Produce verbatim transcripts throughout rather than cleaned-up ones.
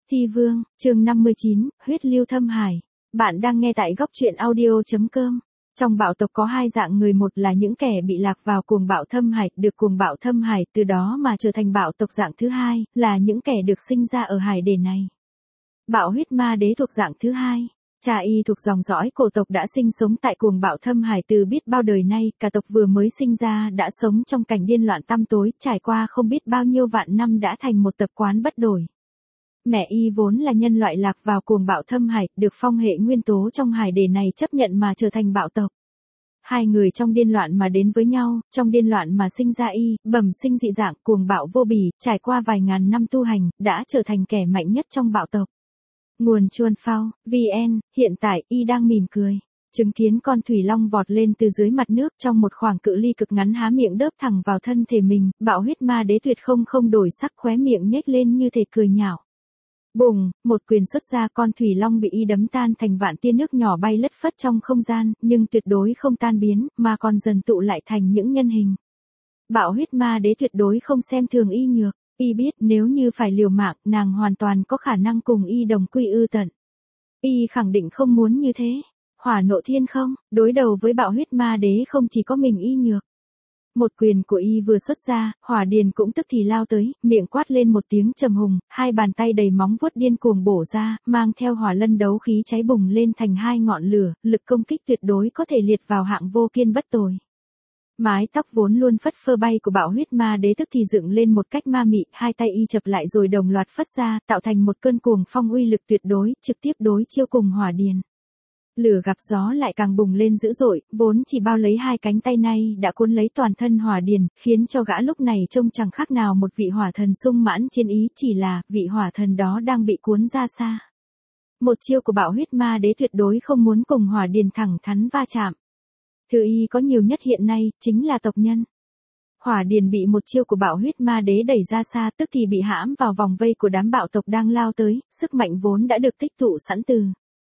Thi Vương, chương năm mươi chín, huyết lưu thâm hải. Bạn đang nghe tại góc truyện audio.com. Trong bạo tộc có hai dạng người, một là những kẻ bị lạc vào cuồng bạo thâm hải, được cuồng bạo thâm hải từ đó mà trở thành bạo tộc. Dạng thứ hai là những kẻ được sinh ra ở hải đề này. Bạo huyết ma đế thuộc dạng thứ hai. Cha y thuộc dòng dõi cổ tộc đã sinh sống tại cuồng bạo thâm hải từ biết bao đời nay, cả tộc vừa mới sinh ra đã sống trong cảnh điên loạn tăm tối, trải qua không biết bao nhiêu vạn năm đã thành một tập quán bất đổi. Mẹ y vốn là nhân loại lạc vào cuồng bạo thâm hải, được phong hệ nguyên tố trong hải đề này chấp nhận mà trở thành bạo tộc. Hai người trong điên loạn mà đến với nhau, trong điên loạn mà sinh ra y, bẩm sinh dị dạng, cuồng bạo vô bỉ, trải qua vài ngàn năm tu hành, đã trở thành kẻ mạnh nhất trong bạo tộc. Nguồn Chuan Phao, vn, hiện tại y đang mỉm cười, chứng kiến con thủy long vọt lên từ dưới mặt nước trong một khoảng cự ly cực ngắn, há miệng đớp thẳng vào thân thể mình. Bạo huyết ma đế tuyệt không không đổi sắc, khóe miệng nhếch lên như thể cười nhạo. Bùng, một quyền xuất ra, con thủy long bị y đấm tan thành vạn tia nước nhỏ bay lất phất trong không gian, nhưng tuyệt đối không tan biến, mà còn dần tụ lại thành những nhân hình. Bạo huyết ma đế tuyệt đối không xem thường y nhược, y biết nếu như phải liều mạng, nàng hoàn toàn có khả năng cùng y đồng quy ư tận. Y khẳng định không muốn như thế. Hỏa nộ thiên không, đối đầu với bạo huyết ma đế không chỉ có mình y nhược. Một quyền của y vừa xuất ra, hỏa điền cũng tức thì lao tới, miệng quát lên một tiếng trầm hùng, hai bàn tay đầy móng vuốt điên cuồng bổ ra, mang theo hỏa lân đấu khí cháy bùng lên thành hai ngọn lửa, lực công kích tuyệt đối có thể liệt vào hạng vô kiên bất tồi. Mái tóc vốn luôn phất phơ bay của bạo huyết ma đế tức thì dựng lên một cách ma mị, hai tay y chập lại rồi đồng loạt phất ra, tạo thành một cơn cuồng phong uy lực tuyệt đối, trực tiếp đối chiêu cùng hỏa điền. Lửa gặp gió lại càng bùng lên dữ dội, vốn chỉ bao lấy hai cánh tay nay đã cuốn lấy toàn thân hỏa điền, khiến cho gã lúc này trông chẳng khác nào một vị hỏa thần sung mãn chiến ý, chỉ là vị hỏa thần đó đang bị cuốn ra xa. Một chiêu của bạo huyết ma đế tuyệt đối không muốn cùng hỏa điền thẳng thắn va chạm. Thứ y có nhiều nhất hiện nay chính là tộc nhân. Hỏa điền bị một chiêu của bạo huyết ma đế đẩy ra xa, tức thì bị hãm vào vòng vây của đám bạo tộc đang lao tới, sức mạnh vốn đã được tích tụ sẵn từ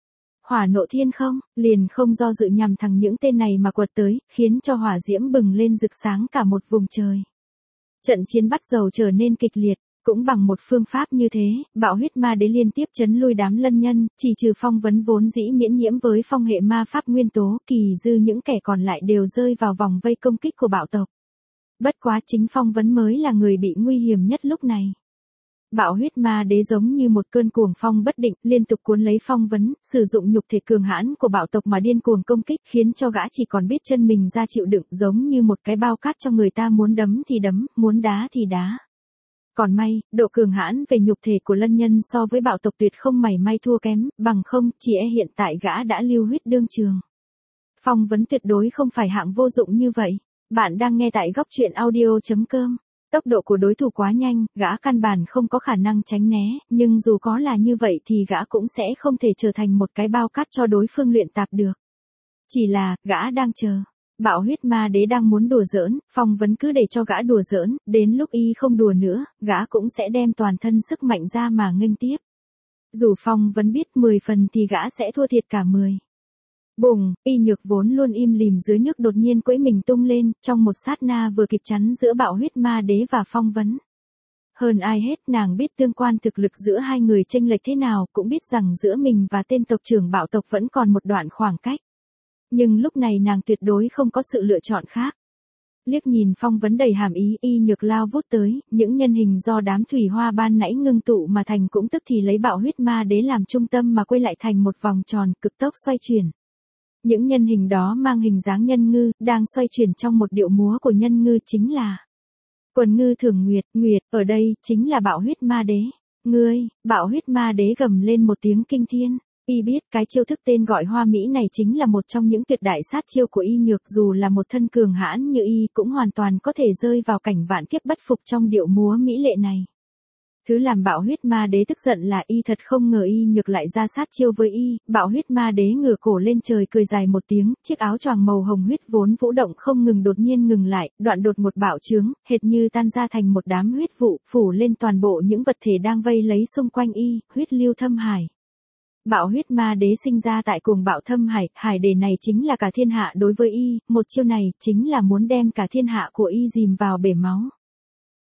hỏa nộ thiên không, liền không do dự nhằm thẳng những tên này mà quật tới, khiến cho hỏa diễm bừng lên rực sáng cả một vùng trời. Trận chiến bắt đầu trở nên kịch liệt, cũng bằng một phương pháp như thế, bạo huyết ma đế liên tiếp chấn lui đám lân nhân, chỉ trừ Phong Vấn vốn dĩ miễn nhiễm với phong hệ ma pháp nguyên tố, kỳ dư những kẻ còn lại đều rơi vào vòng vây công kích của bạo tộc. Bất quá chính Phong Vấn mới là người bị nguy hiểm nhất lúc này. Bạo huyết ma đế giống như một cơn cuồng phong bất định, liên tục cuốn lấy Phong Vấn, sử dụng nhục thể cường hãn của bạo tộc mà điên cuồng công kích, khiến cho gã chỉ còn biết chân mình ra chịu đựng, giống như một cái bao cát cho người ta muốn đấm thì đấm, muốn đá thì đá. Còn may, độ cường hãn về nhục thể của lân nhân so với bạo tộc tuyệt không mảy may thua kém, bằng không, chỉ e hiện tại gã đã lưu huyết đương trường. Phong Vấn tuyệt đối không phải hạng vô dụng như vậy. Bạn đang nghe tại góc truyện audio.com. Tốc độ của đối thủ quá nhanh, gã căn bản không có khả năng tránh né, nhưng dù có là như vậy thì gã cũng sẽ không thể trở thành một cái bao cát cho đối phương luyện tạp được. Chỉ là, gã đang chờ. Bạo huyết ma đế đang muốn đùa giỡn, Phong Vấn cứ để cho gã đùa giỡn, đến lúc y không đùa nữa, gã cũng sẽ đem toàn thân sức mạnh ra mà nghênh tiếp. Dù Phong Vấn biết mười phần thì gã sẽ thua thiệt cả mười. Bùng, y nhược vốn luôn im lìm dưới nước đột nhiên quẫy mình tung lên, trong một sát na vừa kịp chắn giữa bạo huyết ma đế và Phong Vấn. Hơn ai hết nàng biết tương quan thực lực giữa hai người chênh lệch thế nào, cũng biết rằng giữa mình và tên tộc trưởng bạo tộc vẫn còn một đoạn khoảng cách. Nhưng lúc này nàng tuyệt đối không có sự lựa chọn khác. Liếc nhìn Phong Vấn đầy hàm ý, y nhược lao vút tới, những nhân hình do đám thủy hoa ban nãy ngưng tụ mà thành cũng tức thì lấy bạo huyết ma đế làm trung tâm mà quay lại thành một vòng tròn cực tốc xoay chuyển. Những nhân hình đó mang hình dáng nhân ngư, đang xoay chuyển trong một điệu múa của nhân ngư, chính là quần ngư Thường Nguyệt. Nguyệt, ở đây, chính là bạo huyết ma đế. Ngươi, bạo huyết ma đế gầm lên một tiếng kinh thiên. Y biết cái chiêu thức tên gọi hoa mỹ này chính là một trong những tuyệt đại sát chiêu của y nhược, dù là một thân cường hãn như y cũng hoàn toàn có thể rơi vào cảnh vạn kiếp bất phục trong điệu múa mỹ lệ này. Thứ làm bạo huyết ma đế tức giận là y thật không ngờ y nhược lại ra sát chiêu với y. Bạo huyết ma đế ngửa cổ lên trời cười dài một tiếng, chiếc áo choàng màu hồng huyết vốn vũ động không ngừng đột nhiên ngừng lại, đoạn đột một bạo trướng, hệt như tan ra thành một đám huyết vụ, phủ lên toàn bộ những vật thể đang vây lấy xung quanh y, huyết lưu thâm hải. Bạo huyết ma đế sinh ra tại cuồng bạo thâm hải, hải đề này chính là cả thiên hạ đối với y, một chiêu này chính là muốn đem cả thiên hạ của y dìm vào bể máu.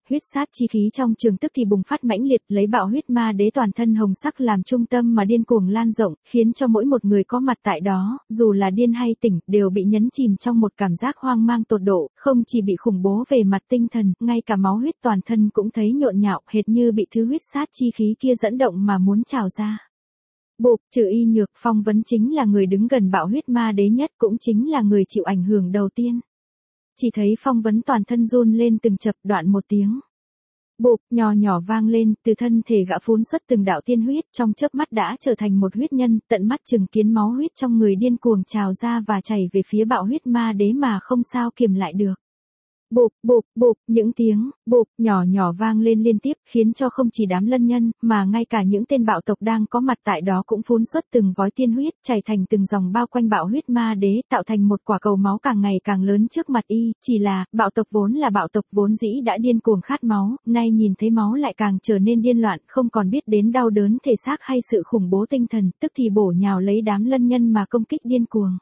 huyết sát chi khí trong trường tức thì bùng phát mãnh liệt, lấy bạo huyết ma đế toàn thân hồng sắc làm trung tâm mà điên cuồng lan rộng, khiến cho mỗi một người có mặt tại đó, dù là điên hay tỉnh, đều bị nhấn chìm trong một cảm giác hoang mang tột độ, không chỉ bị khủng bố về mặt tinh thần, ngay cả máu huyết toàn thân cũng thấy nhộn nhạo, hệt như bị thứ huyết sát chi khí kia dẫn động mà muốn trào ra. Bụp, trừ Y Nhược, Phong Vấn chính là người đứng gần bạo huyết ma đế nhất, cũng chính là người chịu ảnh hưởng đầu tiên. Chỉ thấy Phong Vấn toàn thân run lên từng chập, đoạn một tiếng. Bụp, nhỏ nhỏ vang lên, từ thân thể gã phun xuất từng đạo tiên huyết, trong chớp mắt đã trở thành một huyết nhân, tận mắt chứng kiến máu huyết trong người điên cuồng trào ra và chảy về phía bạo huyết ma đế mà không sao kiềm lại được. Bụp, bụp, bụp, những tiếng, bụp, nhỏ nhỏ vang lên liên tiếp, khiến cho không chỉ đám lân nhân, mà ngay cả những tên bạo tộc đang có mặt tại đó cũng phun xuất từng vói tiên huyết, chảy thành từng dòng bao quanh bạo huyết ma đế, tạo thành một quả cầu máu càng ngày càng lớn trước mặt y, chỉ là, bạo tộc vốn là bạo tộc vốn dĩ đã điên cuồng khát máu, nay nhìn thấy máu lại càng trở nên điên loạn, không còn biết đến đau đớn thể xác hay sự khủng bố tinh thần, tức thì bổ nhào lấy đám lân nhân mà công kích điên cuồng.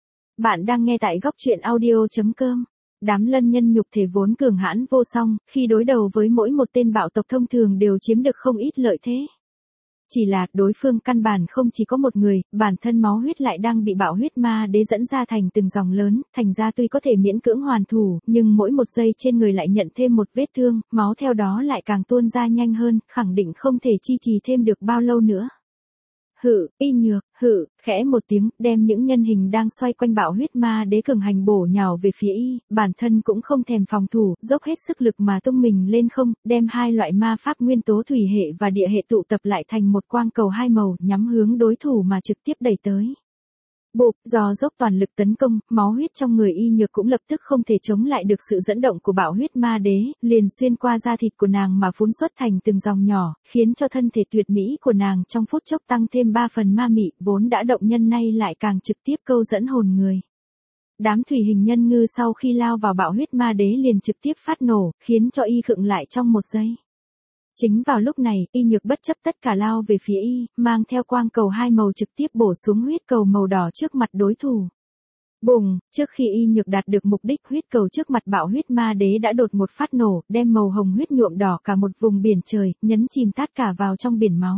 Bạn đang nghe tại góc truyện audio chấm com. Đám lân nhân nhục thể vốn cường hãn vô song, khi đối đầu với mỗi một tên bạo tộc thông thường đều chiếm được không ít lợi thế. Chỉ là, đối phương căn bản không chỉ có một người, bản thân máu huyết lại đang bị bạo huyết ma đế dẫn ra thành từng dòng lớn, thành ra tuy có thể miễn cưỡng hoàn thủ, nhưng mỗi một giây trên người lại nhận thêm một vết thương, máu theo đó lại càng tuôn ra nhanh hơn, khẳng định không thể chi trì thêm được bao lâu nữa. Hự, Y Nhược, hự, khẽ một tiếng, đem những nhân hình đang xoay quanh bạo huyết ma đế cường hành bổ nhào về phía y, bản thân cũng không thèm phòng thủ, dốc hết sức lực mà tung mình lên không, đem hai loại ma pháp nguyên tố thủy hệ và địa hệ tụ tập lại thành một quang cầu hai màu, nhắm hướng đối thủ mà trực tiếp đẩy tới. Bụp, do dốc toàn lực tấn công, máu huyết trong người Y Nhược cũng lập tức không thể chống lại được sự dẫn động của bạo huyết ma đế, liền xuyên qua da thịt của nàng mà phun xuất thành từng dòng nhỏ, khiến cho thân thể tuyệt mỹ của nàng trong phút chốc tăng thêm ba phần ma mị, vốn đã động nhân nay lại càng trực tiếp câu dẫn hồn người. Đám thủy hình nhân ngư sau khi lao vào bạo huyết ma đế liền trực tiếp phát nổ, khiến cho y khựng lại trong một giây. Chính vào lúc này, Y Nhược bất chấp tất cả lao về phía y, mang theo quang cầu hai màu trực tiếp bổ xuống huyết cầu màu đỏ trước mặt đối thủ. Bùng, trước khi Y Nhược đạt được mục đích, huyết cầu trước mặt bạo huyết ma đế đã đột một phát nổ, đem màu hồng huyết nhuộm đỏ cả một vùng biển trời, nhấn chìm tất cả vào trong biển máu.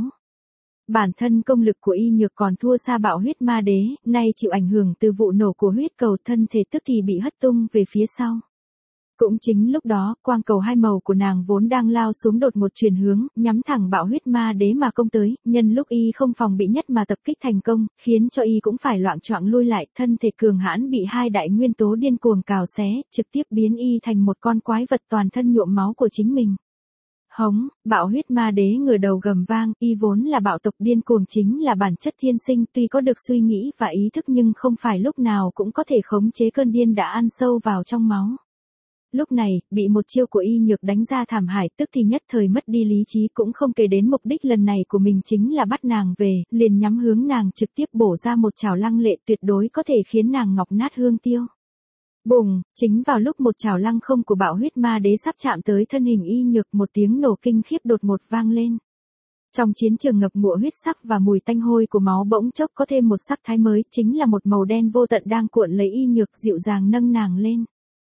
Bản thân công lực của Y Nhược còn thua xa bạo huyết ma đế, nay chịu ảnh hưởng từ vụ nổ của huyết cầu, thân thể tức thì bị hất tung về phía sau. Cũng chính lúc đó, quang cầu hai màu của nàng vốn đang lao xuống đột một chuyển hướng, nhắm thẳng bạo huyết ma đế mà công tới, nhân lúc y không phòng bị nhất mà tập kích thành công, khiến cho y cũng phải loạng choạng lui lại, thân thể cường hãn bị hai đại nguyên tố điên cuồng cào xé, trực tiếp biến y thành một con quái vật toàn thân nhuộm máu của chính mình. Hống, bạo huyết ma đế ngửa đầu gầm vang, y vốn là bạo tộc điên cuồng chính là bản chất thiên sinh, tuy có được suy nghĩ và ý thức nhưng không phải lúc nào cũng có thể khống chế cơn điên đã ăn sâu vào trong máu. Lúc này, bị một chiêu của Y Nhược đánh ra thảm hại, tức thì nhất thời mất đi lý trí, cũng không kể đến mục đích lần này của mình chính là bắt nàng về, liền nhắm hướng nàng trực tiếp bổ ra một chảo lăng lệ tuyệt đối có thể khiến nàng ngọc nát hương tiêu. Bùng, chính vào lúc một chảo lăng không của bạo huyết ma đế sắp chạm tới thân hình Y Nhược, một tiếng nổ kinh khiếp đột ngột vang lên. Trong chiến trường ngập ngụa huyết sắc và mùi tanh hôi của máu bỗng chốc có thêm một sắc thái mới, chính là một màu đen vô tận đang cuộn lấy Y Nhược, dịu dàng nâng nàng lên.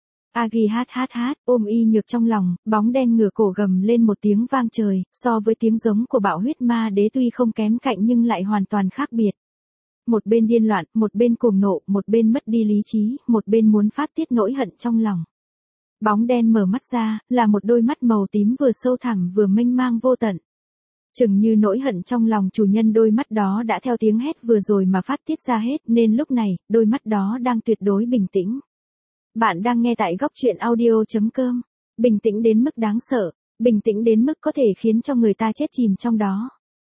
Agi hát hát hát, ôm Y Nhược trong lòng, bóng đen ngửa cổ gầm lên một tiếng vang trời, so với tiếng giống của bạo huyết ma đế tuy không kém cạnh nhưng lại hoàn toàn khác biệt. Một bên điên loạn, một bên cuồng nộ, một bên mất đi lý trí, một bên muốn phát tiết nỗi hận trong lòng. Bóng đen mở mắt ra, là một đôi mắt màu tím vừa sâu thẳm vừa mênh mang vô tận. Chừng như nỗi hận trong lòng chủ nhân đôi mắt đó đã theo tiếng hét vừa rồi mà phát tiết ra hết, nên lúc này, đôi mắt đó đang tuyệt đối bình tĩnh. Bạn đang nghe tại góc truyện audio chấm com. Bình tĩnh đến mức đáng sợ, bình tĩnh đến mức có thể khiến cho người ta chết chìm trong đó.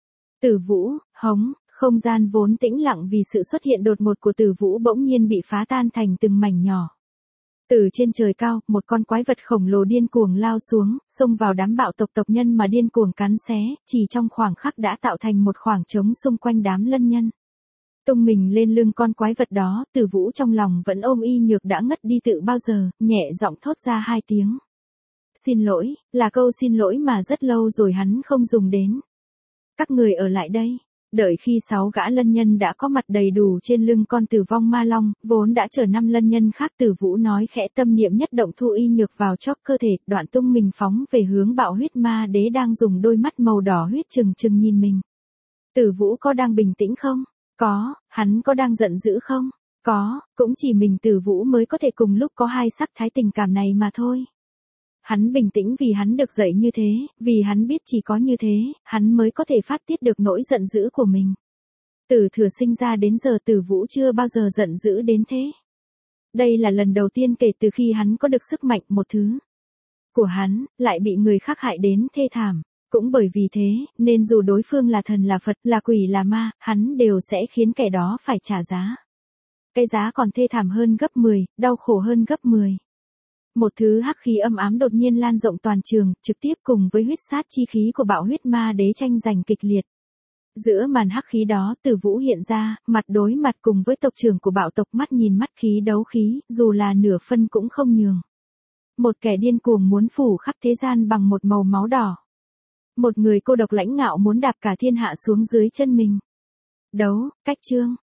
Tử Vũ, hống, không gian vốn tĩnh lặng vì sự xuất hiện đột ngột của Tử Vũ bỗng nhiên bị phá tan thành từng mảnh nhỏ. Từ trên trời cao, một con quái vật khổng lồ điên cuồng lao xuống, xông vào đám bạo tộc tộc nhân mà điên cuồng cắn xé, chỉ trong khoảng khắc đã tạo thành một khoảng trống xung quanh đám lân nhân. Tung mình lên lưng con quái vật đó, Tử Vũ trong lòng vẫn ôm Y Nhược đã ngất đi tự bao giờ, nhẹ giọng thốt ra hai tiếng. Xin lỗi, là câu xin lỗi mà rất lâu rồi hắn không dùng đến. Các người ở lại đây. Đợi khi sáu gã lân nhân đã có mặt đầy đủ trên lưng con tử vong ma long, vốn đã chở năm lân nhân khác, Tử Vũ nói khẽ, tâm niệm nhất động thu y nhược vào chóp cơ thể, đoạn tung mình phóng về hướng bạo huyết ma đế đang dùng đôi mắt màu đỏ huyết trừng trừng nhìn mình. Tử Vũ có đang bình tĩnh không? Có. Hắn có đang giận dữ không? Có. Cũng chỉ mình Tử Vũ mới có thể cùng lúc có hai sắc thái tình cảm này mà thôi. Hắn bình tĩnh vì hắn được dạy như thế, vì hắn biết chỉ có như thế, hắn mới có thể phát tiết được nỗi giận dữ của mình. Từ Thừa sinh ra đến giờ Tử Vũ chưa bao giờ giận dữ đến thế. Đây là lần đầu tiên kể từ khi hắn có được sức mạnh, một thứ của hắn lại bị người khác hại đến thê thảm. Cũng bởi vì thế, nên dù đối phương là thần là Phật, là quỷ là ma, hắn đều sẽ khiến kẻ đó phải trả giá. Cái giá còn thê thảm hơn gấp mười, đau khổ hơn gấp mười. Một thứ hắc khí âm ám đột nhiên lan rộng toàn trường, trực tiếp cùng với huyết sát chi khí của bạo huyết ma đế tranh giành kịch liệt. Giữa màn hắc khí đó, Tử Vũ hiện ra, mặt đối mặt cùng với tộc trưởng của bạo tộc, mắt nhìn mắt khí đấu khí, dù là nửa phân cũng không nhường. Một kẻ điên cuồng muốn phủ khắp thế gian bằng một màu máu đỏ. Một người cô độc lãnh ngạo muốn đạp cả thiên hạ xuống dưới chân mình. Đấu, cách chương.